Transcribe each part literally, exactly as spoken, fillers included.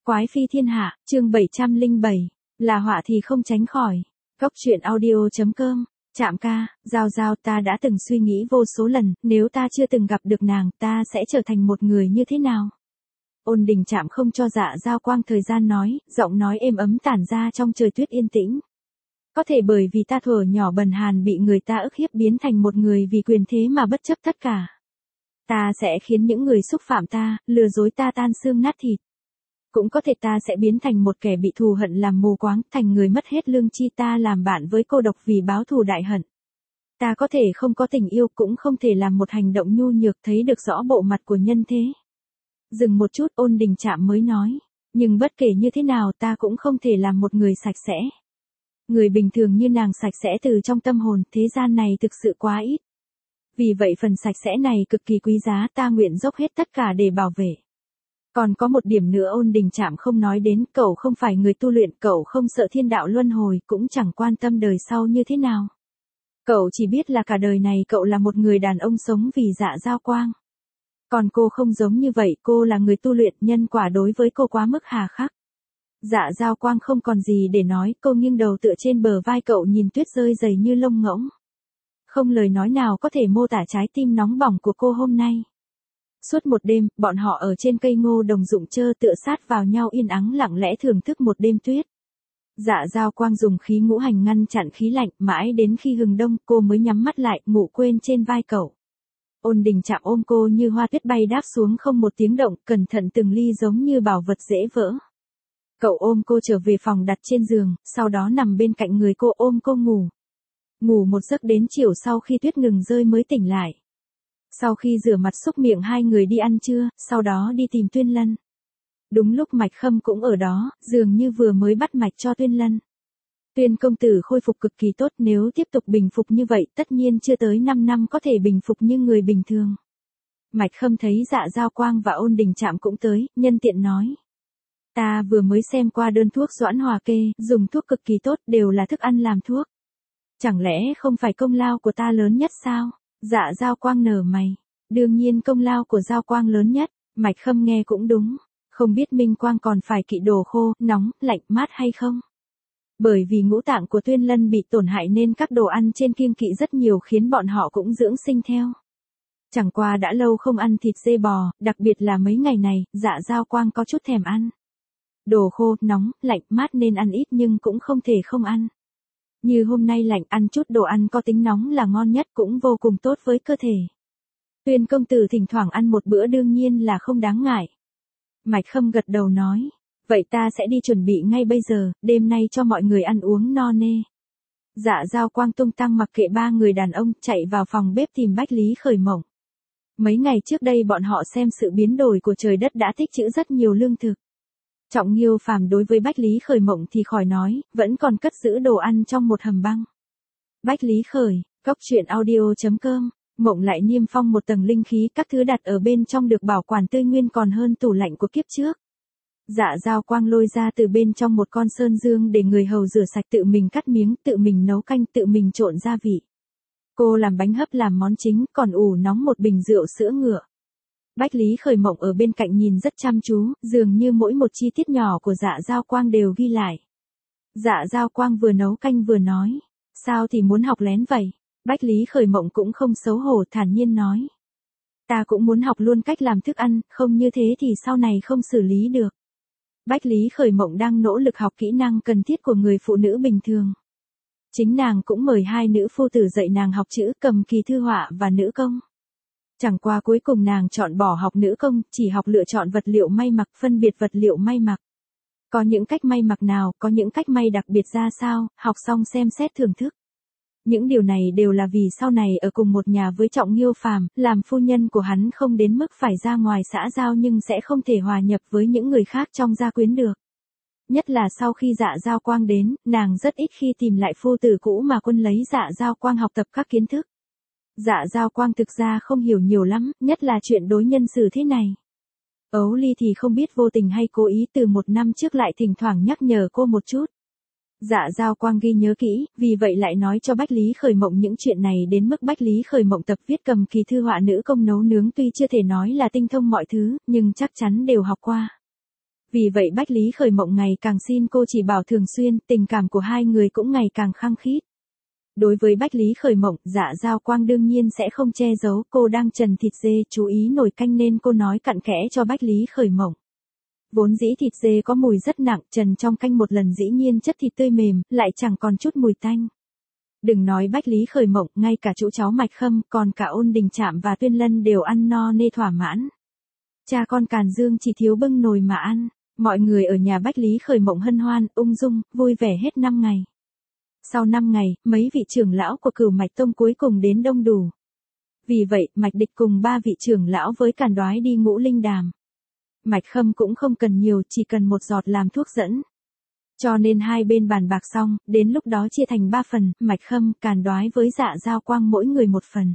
Quái phi thiên hạ, chương bảy trăm lẻ bảy, là họa thì không tránh khỏi. Cốc truyện audio.com, Trạm ca, Giao Giao, ta đã từng suy nghĩ vô số lần, nếu ta chưa từng gặp được nàng, ta sẽ trở thành một người như thế nào? Ôn Đình Trạm không cho Dạ Giao Quang thời gian nói, giọng nói êm ấm tản ra trong trời tuyết yên tĩnh. Có thể bởi vì ta thuở nhỏ bần hàn bị người ta ức hiếp biến thành một người vì quyền thế mà bất chấp tất cả. Ta sẽ khiến những người xúc phạm ta, lừa dối ta tan xương nát thịt. Cũng có thể ta sẽ biến thành một kẻ bị thù hận làm mù quáng, thành người mất hết lương tri, ta làm bạn với cô độc vì báo thù đại hận. Ta có thể không có tình yêu, cũng không thể làm một hành động nhu nhược, thấy được rõ bộ mặt của nhân thế. Dừng một chút, Ôn Đình Trạm mới nói, nhưng bất kể như thế nào ta cũng không thể làm một người sạch sẽ. Người bình thường như nàng sạch sẽ từ trong tâm hồn, thế gian này thực sự quá ít. Vì vậy phần sạch sẽ này cực kỳ quý giá, ta nguyện dốc hết tất cả để bảo vệ. Còn có một điểm nữa Ôn Đình Trạm không nói đến, cậu không phải người tu luyện, cậu không sợ thiên đạo luân hồi, cũng chẳng quan tâm đời sau như thế nào. Cậu chỉ biết là cả đời này cậu là một người đàn ông sống vì Dạ Giao Quang. Còn cô không giống như vậy, cô là người tu luyện, nhân quả đối với cô quá mức hà khắc. Dạ Giao Quang không còn gì để nói, cô nghiêng đầu tựa trên bờ vai cậu nhìn tuyết rơi dày như lông ngỗng. Không lời nói nào có thể mô tả trái tim nóng bỏng của cô hôm nay. Suốt một đêm, bọn họ ở trên cây ngô đồng rụng trơ tựa sát vào nhau yên ắng lặng lẽ thưởng thức một đêm tuyết. Dạ Giao Quang dùng khí ngũ hành ngăn chặn khí lạnh, mãi đến khi hừng đông cô mới nhắm mắt lại, ngủ quên trên vai cậu. Ôn Đình Trạm ôm cô như hoa tuyết bay đáp xuống không một tiếng động, cẩn thận từng ly giống như bảo vật dễ vỡ. Cậu ôm cô trở về phòng đặt trên giường, sau đó nằm bên cạnh người cô ôm cô ngủ. Ngủ một giấc đến chiều sau khi tuyết ngừng rơi mới tỉnh lại. Sau khi rửa mặt xúc miệng hai người đi ăn trưa, sau đó đi tìm Tuyên Lân. Đúng lúc Mạch Khâm cũng ở đó, dường như vừa mới bắt mạch cho Tuyên Lân. Tuyên công tử khôi phục cực kỳ tốt, nếu tiếp tục bình phục như vậy tất nhiên chưa tới năm năm có thể bình phục như người bình thường. Mạch Khâm thấy Dạ Giao Quang và Ôn Đình Trạm cũng tới, nhân tiện nói. Ta vừa mới xem qua đơn thuốc Doãn Hòa kê, dùng thuốc cực kỳ tốt, đều là thức ăn làm thuốc. Chẳng lẽ không phải công lao của ta lớn nhất sao? Dạ Giao Quang nở mày. Đương nhiên công lao của Giao Quang lớn nhất. Mạch Khâm nghe cũng đúng. Không biết Minh Quang còn phải kỵ đồ khô, nóng, lạnh, mát hay không? Bởi vì ngũ tạng của Tuyên Lân bị tổn hại nên các đồ ăn trên kiêng kỵ rất nhiều, khiến bọn họ cũng dưỡng sinh theo. Chẳng qua đã lâu không ăn thịt dê bò, đặc biệt là mấy ngày này, Dạ Giao Quang có chút thèm ăn. Đồ khô, nóng, lạnh, mát nên ăn ít nhưng cũng không thể không ăn. Như hôm nay lạnh, ăn chút đồ ăn có tính nóng là ngon nhất, cũng vô cùng tốt với cơ thể. Tuyên công tử thỉnh thoảng ăn một bữa đương nhiên là không đáng ngại. Mạch Khâm gật đầu nói, vậy ta sẽ đi chuẩn bị ngay bây giờ, đêm nay cho mọi người ăn uống no nê. Dạ Giao Quang tung tăng mặc kệ ba người đàn ông, chạy vào phòng bếp tìm Bách Lý Khởi Mộng. Mấy ngày trước đây bọn họ xem sự biến đổi của trời đất đã tích trữ rất nhiều lương thực. Trọng Nghiêu Phàm đối với Bách Lý Khởi Mộng thì khỏi nói, vẫn còn cất giữ đồ ăn trong một hầm băng. Bách Lý Khởi, Cốc truyện audio.com, Mộng lại niêm phong một tầng linh khí, các thứ đặt ở bên trong được bảo quản tươi nguyên còn hơn tủ lạnh của kiếp trước. Dạ Giao Quang lôi ra từ bên trong một con sơn dương để người hầu rửa sạch, tự mình cắt miếng, tự mình nấu canh, tự mình trộn gia vị. Cô làm bánh hấp làm món chính, còn ủ nóng một bình rượu sữa ngựa. Bách Lý Khởi Mộng ở bên cạnh nhìn rất chăm chú, dường như mỗi một chi tiết nhỏ của Dạ Giao Quang đều ghi lại. Dạ Giao Quang vừa nấu canh vừa nói, sao thì muốn học lén vậy? Bách Lý Khởi Mộng cũng không xấu hổ, thản nhiên nói. Ta cũng muốn học luôn cách làm thức ăn, không như thế thì sau này không xử lý được. Bách Lý Khởi Mộng đang nỗ lực học kỹ năng cần thiết của người phụ nữ bình thường. Chính nàng cũng mời hai nữ phu tử dạy nàng học chữ, cầm kỳ thư họa và nữ công. Chẳng qua cuối cùng nàng chọn bỏ học nữ công, chỉ học lựa chọn vật liệu may mặc, phân biệt vật liệu may mặc. Có những cách may mặc nào, có những cách may đặc biệt ra sao, học xong xem xét thưởng thức. Những điều này đều là vì sau này ở cùng một nhà với Trọng Nghiêu Phàm, làm phu nhân của hắn không đến mức phải ra ngoài xã giao nhưng sẽ không thể hòa nhập với những người khác trong gia quyến được. Nhất là sau khi Dạ Giao Quang đến, nàng rất ít khi tìm lại phu tử cũ mà quân lấy Dạ Giao Quang học tập các kiến thức. Dạ Giao Quang thực ra không hiểu nhiều lắm, nhất là chuyện đối nhân xử thế này. Ấu Ly thì không biết vô tình hay cố ý, từ một năm trước lại thỉnh thoảng nhắc nhở cô một chút. Dạ Giao Quang ghi nhớ kỹ, vì vậy lại nói cho Bách Lý Khởi Mộng những chuyện này đến mức Bách Lý Khởi Mộng tập viết, cầm kỳ thư họa, nữ công, nấu nướng, tuy chưa thể nói là tinh thông mọi thứ, nhưng chắc chắn đều học qua. Vì vậy Bách Lý Khởi Mộng ngày càng xin cô chỉ bảo thường xuyên, tình cảm của hai người cũng ngày càng khăng khít. Đối với Bách Lý Khởi Mộng, Dạ Giao Quang đương nhiên sẽ không che giấu, cô đang trần thịt dê chú ý nồi canh nên cô nói cặn kẽ cho Bách Lý Khởi Mộng. Vốn dĩ thịt dê có mùi rất nặng, trần trong canh một lần dĩ nhiên chất thịt tươi mềm, lại chẳng còn chút mùi tanh. Đừng nói Bách Lý Khởi Mộng, ngay cả chú cháu Mạch Khâm, còn cả Ôn Đình Trạm và Tuyên Lân đều ăn no nê thỏa mãn. Cha con Càn Dương chỉ thiếu bưng nồi mà ăn. Mọi người ở nhà Bách Lý Khởi Mộng hân hoan, ung dung, vui vẻ hết năm ngày. Sau năm ngày, mấy vị trưởng lão của Cửu Mạch Tông cuối cùng đến đông đủ. Vì vậy, Mạch Địch cùng ba vị trưởng lão với Càn Đoái đi Ngũ Linh Đàm. Mạch Khâm cũng không cần nhiều, chỉ cần một giọt làm thuốc dẫn. Cho nên hai bên bàn bạc xong, đến lúc đó chia thành ba phần, Mạch Khâm, Càn Đoái với Dạ Giao Quang mỗi người một phần.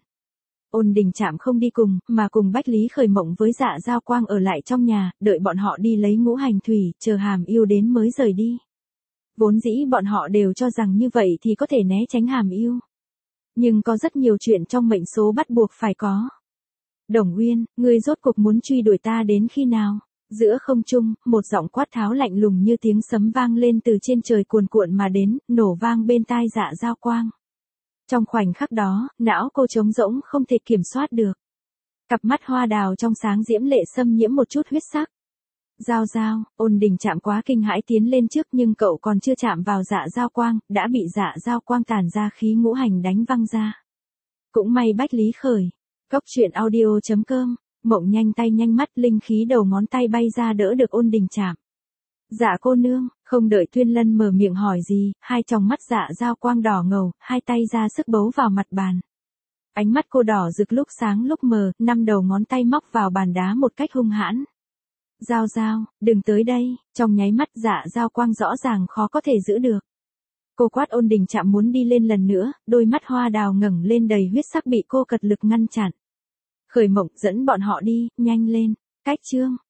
Ôn Đình Trạm không đi cùng, mà cùng Bách Lý Khởi Mộng với Dạ Giao Quang ở lại trong nhà, đợi bọn họ đi lấy ngũ hành thủy, chờ Hàm Yêu đến mới rời đi. Vốn dĩ bọn họ đều cho rằng như vậy thì có thể né tránh Hàm Yêu. Nhưng có rất nhiều chuyện trong mệnh số bắt buộc phải có. Đồng Uyên, ngươi rốt cuộc muốn truy đuổi ta đến khi nào? Giữa không trung, một giọng quát tháo lạnh lùng như tiếng sấm vang lên từ trên trời cuồn cuộn mà đến, nổ vang bên tai Dạ Giao Quang. Trong khoảnh khắc đó, não cô trống rỗng không thể kiểm soát được. Cặp mắt hoa đào trong sáng diễm lệ xâm nhiễm một chút huyết sắc. Giao Giao, Ôn Đình Trạm quá kinh hãi tiến lên trước nhưng cậu còn chưa chạm vào Dạ Giao Quang, đã bị Dạ Giao Quang tản ra khí ngũ hành đánh văng ra. Cũng may Bách Lý Khởi. Cốc truyện audio chấm com, Mộng nhanh tay nhanh mắt, linh khí đầu ngón tay bay ra đỡ được Ôn Đình Trạm. Dạ cô nương, không đợi Tuyên Lân mở miệng hỏi gì, hai tròng mắt Dạ Giao Quang đỏ ngầu, hai tay ra sức bấu vào mặt bàn. Ánh mắt cô đỏ rực lúc sáng lúc mờ, năm đầu ngón tay móc vào bàn đá một cách hung hãn. Giao Giao, đừng tới đây, trong nháy mắt Dạ Giao Quang rõ ràng khó có thể giữ được. Cô quát Ôn Đình Trạm muốn đi lên lần nữa, đôi mắt hoa đào ngẩng lên đầy huyết sắc bị cô cật lực ngăn chặn. Khởi Mộng dẫn bọn họ đi, nhanh lên, cách chương.